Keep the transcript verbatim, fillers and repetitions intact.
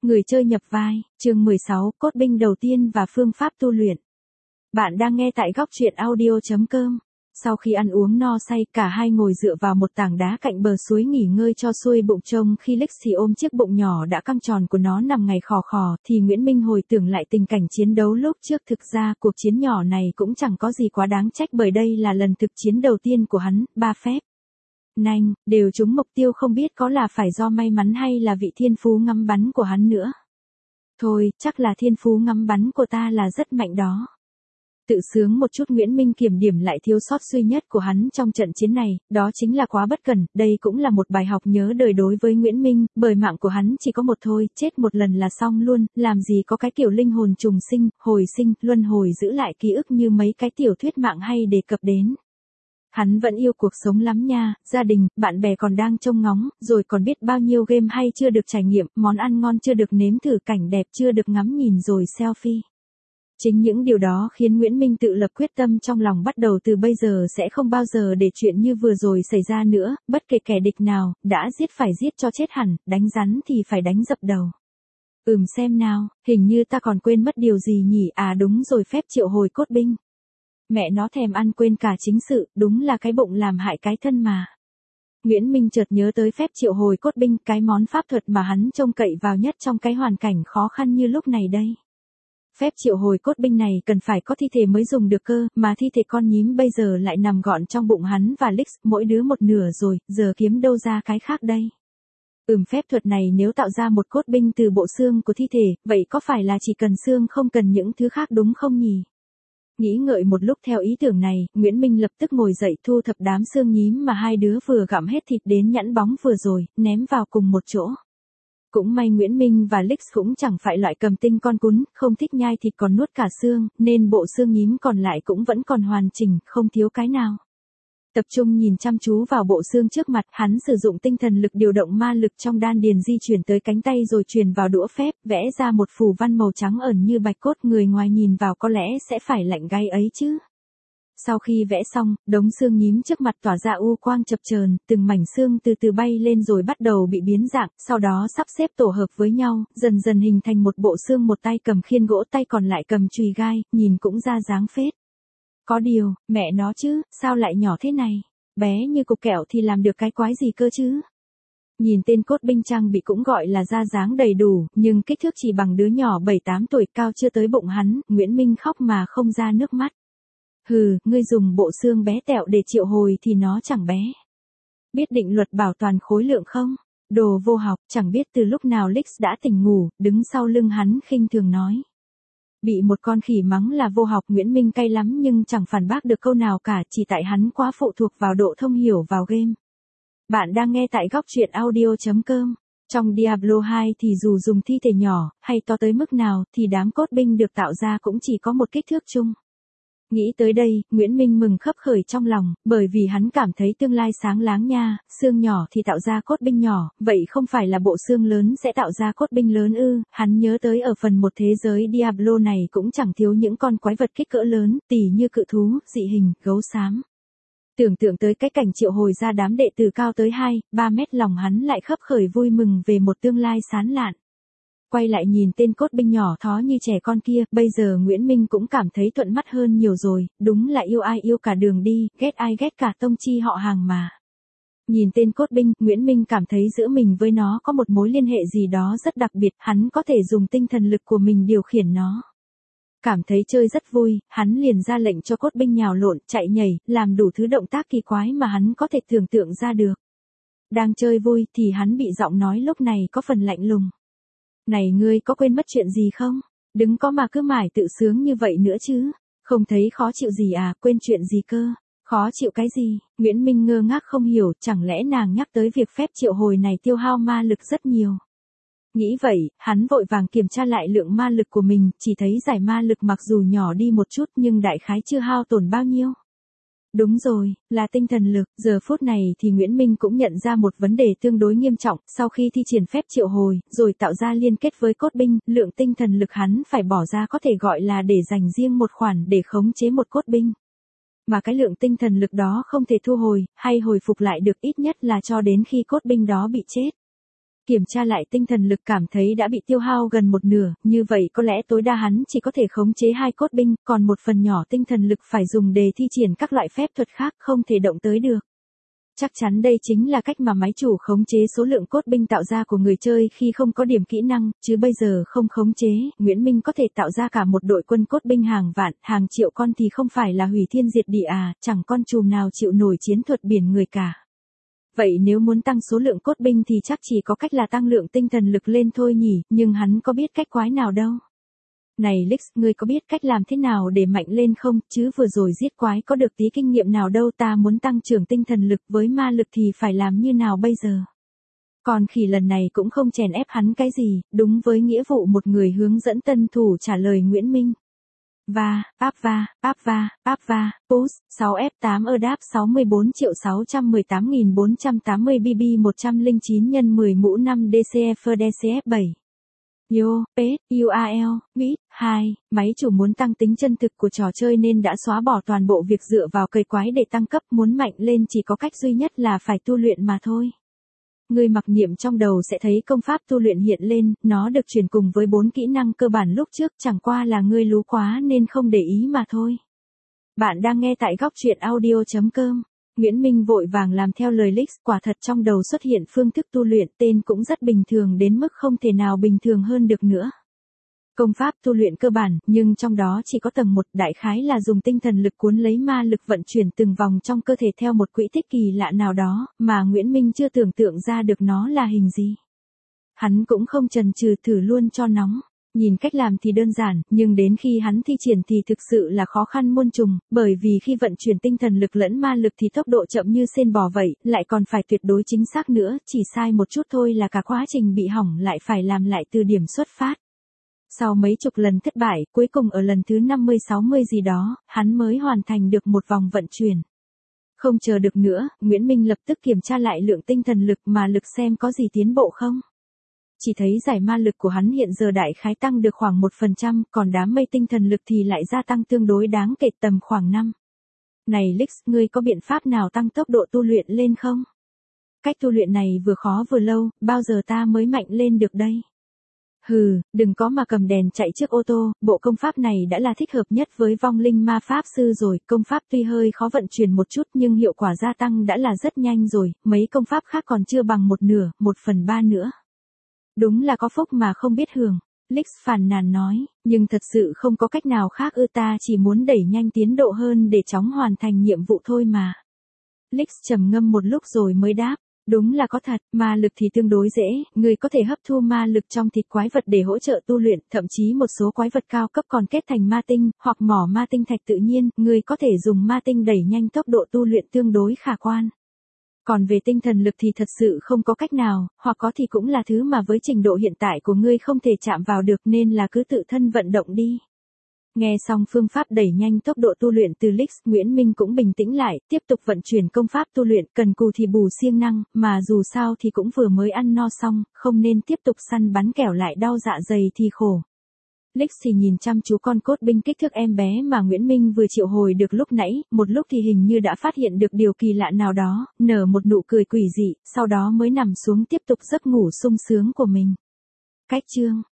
Người chơi nhập vai, chương mười sáu, cốt binh đầu tiên và phương pháp tu luyện. Bạn đang nghe tại góc truyện audio chấm com. Sau khi ăn uống no say, cả hai ngồi dựa vào một tảng đá cạnh bờ suối nghỉ ngơi cho xuôi bụng trông khi Lexi ôm chiếc bụng nhỏ đã căng tròn của nó nằm ngày khò khò, thì Nguyễn Minh hồi tưởng lại tình cảnh chiến đấu lúc trước. Thực ra cuộc chiến nhỏ này cũng chẳng có gì quá đáng trách bởi đây là lần thực chiến đầu tiên của hắn, ba phép nanh, đều trúng mục tiêu, không biết có là phải do may mắn hay là vị thiên phú ngắm bắn của hắn nữa. Thôi, chắc là thiên phú ngắm bắn của ta là rất mạnh đó. Tự sướng một chút, Nguyễn Minh kiểm điểm lại thiếu sót duy nhất của hắn trong trận chiến này, đó chính là quá bất cẩn. Đây cũng là một bài học nhớ đời đối với Nguyễn Minh, bởi mạng của hắn chỉ có một thôi, chết một lần là xong luôn, làm gì có cái kiểu linh hồn trùng sinh, hồi sinh, luân hồi giữ lại ký ức như mấy cái tiểu thuyết mạng hay đề cập đến. Hắn vẫn yêu cuộc sống lắm nha, gia đình, bạn bè còn đang trông ngóng, rồi còn biết bao nhiêu game hay chưa được trải nghiệm, món ăn ngon chưa được nếm thử, cảnh đẹp chưa được ngắm nhìn rồi selfie. Chính những điều đó khiến Nguyễn Minh tự lập quyết tâm trong lòng, bắt đầu từ bây giờ sẽ không bao giờ để chuyện như vừa rồi xảy ra nữa, bất kể kẻ địch nào, đã giết phải giết cho chết hẳn, đánh rắn thì phải đánh dập đầu. Ừm xem nào, hình như ta còn quên mất điều gì nhỉ, à đúng rồi, phép triệu hồi cốt binh. Mẹ nó thèm ăn quên cả chính sự, đúng là cái bụng làm hại cái thân mà. Nguyễn Minh chợt nhớ tới phép triệu hồi cốt binh, cái món pháp thuật mà hắn trông cậy vào nhất trong cái hoàn cảnh khó khăn như lúc này đây. Phép triệu hồi cốt binh này cần phải có thi thể mới dùng được cơ, mà thi thể con nhím bây giờ lại nằm gọn trong bụng hắn và Lix, mỗi đứa một nửa rồi, giờ kiếm đâu ra cái khác đây. Ừm phép thuật này nếu tạo ra một cốt binh từ bộ xương của thi thể, vậy có phải là chỉ cần xương không cần những thứ khác đúng không nhỉ? Nghĩ ngợi một lúc theo ý tưởng này, Nguyễn Minh lập tức ngồi dậy thu thập đám xương nhím mà hai đứa vừa gặm hết thịt đến nhẵn bóng vừa rồi, ném vào cùng một chỗ. Cũng may Nguyễn Minh và Lix cũng chẳng phải loại cầm tinh con cún, không thích nhai thịt còn nuốt cả xương, nên bộ xương nhím còn lại cũng vẫn còn hoàn chỉnh, không thiếu cái nào. Tập trung nhìn chăm chú vào bộ xương trước mặt, hắn sử dụng tinh thần lực điều động ma lực trong đan điền di chuyển tới cánh tay rồi truyền vào đũa phép, vẽ ra một phù văn màu trắng ẩn như bạch cốt, người ngoài nhìn vào có lẽ sẽ phải lạnh gáy ấy chứ. Sau khi vẽ xong, đống xương nhím trước mặt tỏa ra u quang chập chờn, từng mảnh xương từ từ bay lên rồi bắt đầu bị biến dạng, sau đó sắp xếp tổ hợp với nhau, dần dần hình thành một bộ xương, một tay cầm khiên gỗ, tay còn lại cầm chùy gai, nhìn cũng ra dáng phết. Có điều, mẹ nó chứ, sao lại nhỏ thế này? Bé như cục kẹo thì làm được cái quái gì cơ chứ? Nhìn tên cốt binh trang bị cũng gọi là ra dáng đầy đủ, nhưng kích thước chỉ bằng đứa nhỏ bảy tám tuổi, cao chưa tới bụng hắn, Nguyễn Minh khóc mà không ra nước mắt. Hừ, ngươi dùng bộ xương bé tẹo để triệu hồi thì nó chẳng bé. Biết định luật bảo toàn khối lượng không? Đồ vô học, chẳng biết từ lúc nào Lix đã tỉnh ngủ, đứng sau lưng hắn khinh thường nói. Bị một con khỉ mắng là vô học, Nguyễn Minh cay lắm nhưng chẳng phản bác được câu nào cả, chỉ tại hắn quá phụ thuộc vào độ thông hiểu vào game. Bạn đang nghe tại góc truyện audio chấm com. Trong Diablo hai thì dù dùng thi thể nhỏ, hay to tới mức nào, thì đám cốt binh được tạo ra cũng chỉ có một kích thước chung. Nghĩ tới đây, Nguyễn Minh mừng khấp khởi trong lòng, bởi vì hắn cảm thấy tương lai sáng láng nha, xương nhỏ thì tạo ra cốt binh nhỏ, vậy không phải là bộ xương lớn sẽ tạo ra cốt binh lớn ư? Hắn nhớ tới ở phần một thế giới Diablo này cũng chẳng thiếu những con quái vật kích cỡ lớn, tỉ như cự thú, dị hình, gấu xám. Tưởng tượng tới cái cảnh triệu hồi ra đám đệ tử cao tới hai, ba mét, lòng hắn lại khấp khởi vui mừng về một tương lai sáng lạn. Quay lại nhìn tên cốt binh nhỏ thó như trẻ con kia, bây giờ Nguyễn Minh cũng cảm thấy thuận mắt hơn nhiều rồi, đúng là yêu ai yêu cả đường đi, ghét ai ghét cả tông chi họ hàng mà. Nhìn tên cốt binh, Nguyễn Minh cảm thấy giữa mình với nó có một mối liên hệ gì đó rất đặc biệt, hắn có thể dùng tinh thần lực của mình điều khiển nó. Cảm thấy chơi rất vui, hắn liền ra lệnh cho cốt binh nhào lộn, chạy nhảy, làm đủ thứ động tác kỳ quái mà hắn có thể tưởng tượng ra được. Đang chơi vui thì hắn bị giọng nói lúc này có phần lạnh lùng. Này ngươi có quên mất chuyện gì không? Đừng có mà cứ mải tự sướng như vậy nữa chứ. Không thấy khó chịu gì à, quên chuyện gì cơ? Khó chịu cái gì? Nguyễn Minh ngơ ngác không hiểu, chẳng lẽ nàng nhắc tới việc phép triệu hồi này tiêu hao ma lực rất nhiều. Nghĩ vậy, hắn vội vàng kiểm tra lại lượng ma lực của mình, chỉ thấy giải ma lực mặc dù nhỏ đi một chút nhưng đại khái chưa hao tổn bao nhiêu. Đúng rồi, là tinh thần lực. Giờ phút này thì Nguyễn Minh cũng nhận ra một vấn đề tương đối nghiêm trọng, sau khi thi triển phép triệu hồi, rồi tạo ra liên kết với cốt binh, lượng tinh thần lực hắn phải bỏ ra có thể gọi là để dành riêng một khoản để khống chế một cốt binh. Mà cái lượng tinh thần lực đó không thể thu hồi, hay hồi phục lại được, ít nhất là cho đến khi cốt binh đó bị chết. Kiểm tra lại tinh thần lực cảm thấy đã bị tiêu hao gần một nửa, như vậy có lẽ tối đa hắn chỉ có thể khống chế hai cốt binh, còn một phần nhỏ tinh thần lực phải dùng để thi triển các loại phép thuật khác không thể động tới được. Chắc chắn đây chính là cách mà máy chủ khống chế số lượng cốt binh tạo ra của người chơi khi không có điểm kỹ năng, chứ bây giờ không khống chế, Nguyễn Minh có thể tạo ra cả một đội quân cốt binh hàng vạn, hàng triệu con thì không phải là hủy thiên diệt địa à, chẳng con trùm nào chịu nổi chiến thuật biển người cả. Vậy nếu muốn tăng số lượng cốt binh thì chắc chỉ có cách là tăng lượng tinh thần lực lên thôi nhỉ, nhưng hắn có biết cách quái nào đâu. Này Lix, ngươi có biết cách làm thế nào để mạnh lên không, chứ vừa rồi giết quái có được tí kinh nghiệm nào đâu, ta muốn tăng trưởng tinh thần lực với ma lực thì phải làm như nào bây giờ? Còn khỉ lần này cũng không chèn ép hắn cái gì, đúng với nghĩa vụ một người hướng dẫn tân thủ trả lời Nguyễn Minh. Va, áp va, áp va, áp va, push, sáu F tám ơ đáp sáu mươi bốn triệu sáu trăm mười tám nghìn bốn trăm tám mươi B B một trăm lẻ chín nhân mười mũ năm D C F D C F bảy. Yo, P, U A L, Mỹ, hai, máy chủ muốn tăng tính chân thực của trò chơi nên đã xóa bỏ toàn bộ việc dựa vào cây quái để tăng cấp, muốn mạnh lên chỉ có cách duy nhất là phải tu luyện mà thôi. Người mặc niệm trong đầu sẽ thấy công pháp tu luyện hiện lên, nó được truyền cùng với bốn kỹ năng cơ bản lúc trước, chẳng qua là ngươi lú quá nên không để ý mà thôi. Bạn đang nghe tại góc truyện audio chấm com. Nguyễn Minh vội vàng làm theo lời Lix, quả thật trong đầu xuất hiện phương thức tu luyện, tên cũng rất bình thường đến mức không thể nào bình thường hơn được nữa. Công pháp tu luyện cơ bản, nhưng trong đó chỉ có tầng một, đại khái là dùng tinh thần lực cuốn lấy ma lực vận chuyển từng vòng trong cơ thể theo một quỹ tích kỳ lạ nào đó, mà Nguyễn Minh chưa tưởng tượng ra được nó là hình gì. Hắn cũng không chần chừ thử luôn cho nóng. Nhìn cách làm thì đơn giản, nhưng đến khi hắn thi triển thì thực sự là khó khăn muôn trùng, bởi vì khi vận chuyển tinh thần lực lẫn ma lực thì tốc độ chậm như sên bò vậy, lại còn phải tuyệt đối chính xác nữa, chỉ sai một chút thôi là cả quá trình bị hỏng lại phải làm lại từ điểm xuất phát. Sau mấy chục lần thất bại, cuối cùng ở lần thứ năm mươi sáu mươi gì đó, hắn mới hoàn thành được một vòng vận chuyển. Không chờ được nữa, Nguyễn Minh lập tức kiểm tra lại lượng tinh thần lực mà lực xem có gì tiến bộ không. Chỉ thấy giải ma lực của hắn hiện giờ đại khái tăng được khoảng một phần trăm, còn đám mây tinh thần lực thì lại gia tăng tương đối đáng kể tầm khoảng năm. Này Lix, ngươi có biện pháp nào tăng tốc độ tu luyện lên không? Cách tu luyện này vừa khó vừa lâu, bao giờ ta mới mạnh lên được đây? Hừ, đừng có mà cầm đèn chạy trước ô tô, bộ công pháp này đã là thích hợp nhất với vong linh ma pháp sư rồi, công pháp tuy hơi khó vận chuyển một chút nhưng hiệu quả gia tăng đã là rất nhanh rồi, mấy công pháp khác còn chưa bằng một nửa, một phần ba nữa. Đúng là có phúc mà không biết hưởng, Lix phàn nàn nói, nhưng thật sự không có cách nào khác ư, ta chỉ muốn đẩy nhanh tiến độ hơn để chóng hoàn thành nhiệm vụ thôi mà. Lix trầm ngâm một lúc rồi mới đáp, đúng là có thật, ma lực thì tương đối dễ, người có thể hấp thu ma lực trong thịt quái vật để hỗ trợ tu luyện, thậm chí một số quái vật cao cấp còn kết thành ma tinh, hoặc mỏ ma tinh thạch tự nhiên, người có thể dùng ma tinh đẩy nhanh tốc độ tu luyện tương đối khả quan. Còn về tinh thần lực thì thật sự không có cách nào, hoặc có thì cũng là thứ mà với trình độ hiện tại của ngươi không thể chạm vào được nên là cứ tự thân vận động đi. Nghe xong phương pháp đẩy nhanh tốc độ tu luyện từ Lix, Nguyễn Minh cũng bình tĩnh lại, tiếp tục vận chuyển công pháp tu luyện, cần cù thì bù siêng năng, mà dù sao thì cũng vừa mới ăn no xong, không nên tiếp tục săn bắn kẻo lại đau dạ dày thì khổ. Lix thì nhìn chăm chú con cốt binh kích thước em bé mà Nguyễn Minh vừa triệu hồi được lúc nãy, một lúc thì hình như đã phát hiện được điều kỳ lạ nào đó, nở một nụ cười quỷ dị, sau đó mới nằm xuống tiếp tục giấc ngủ sung sướng của mình. Cách chương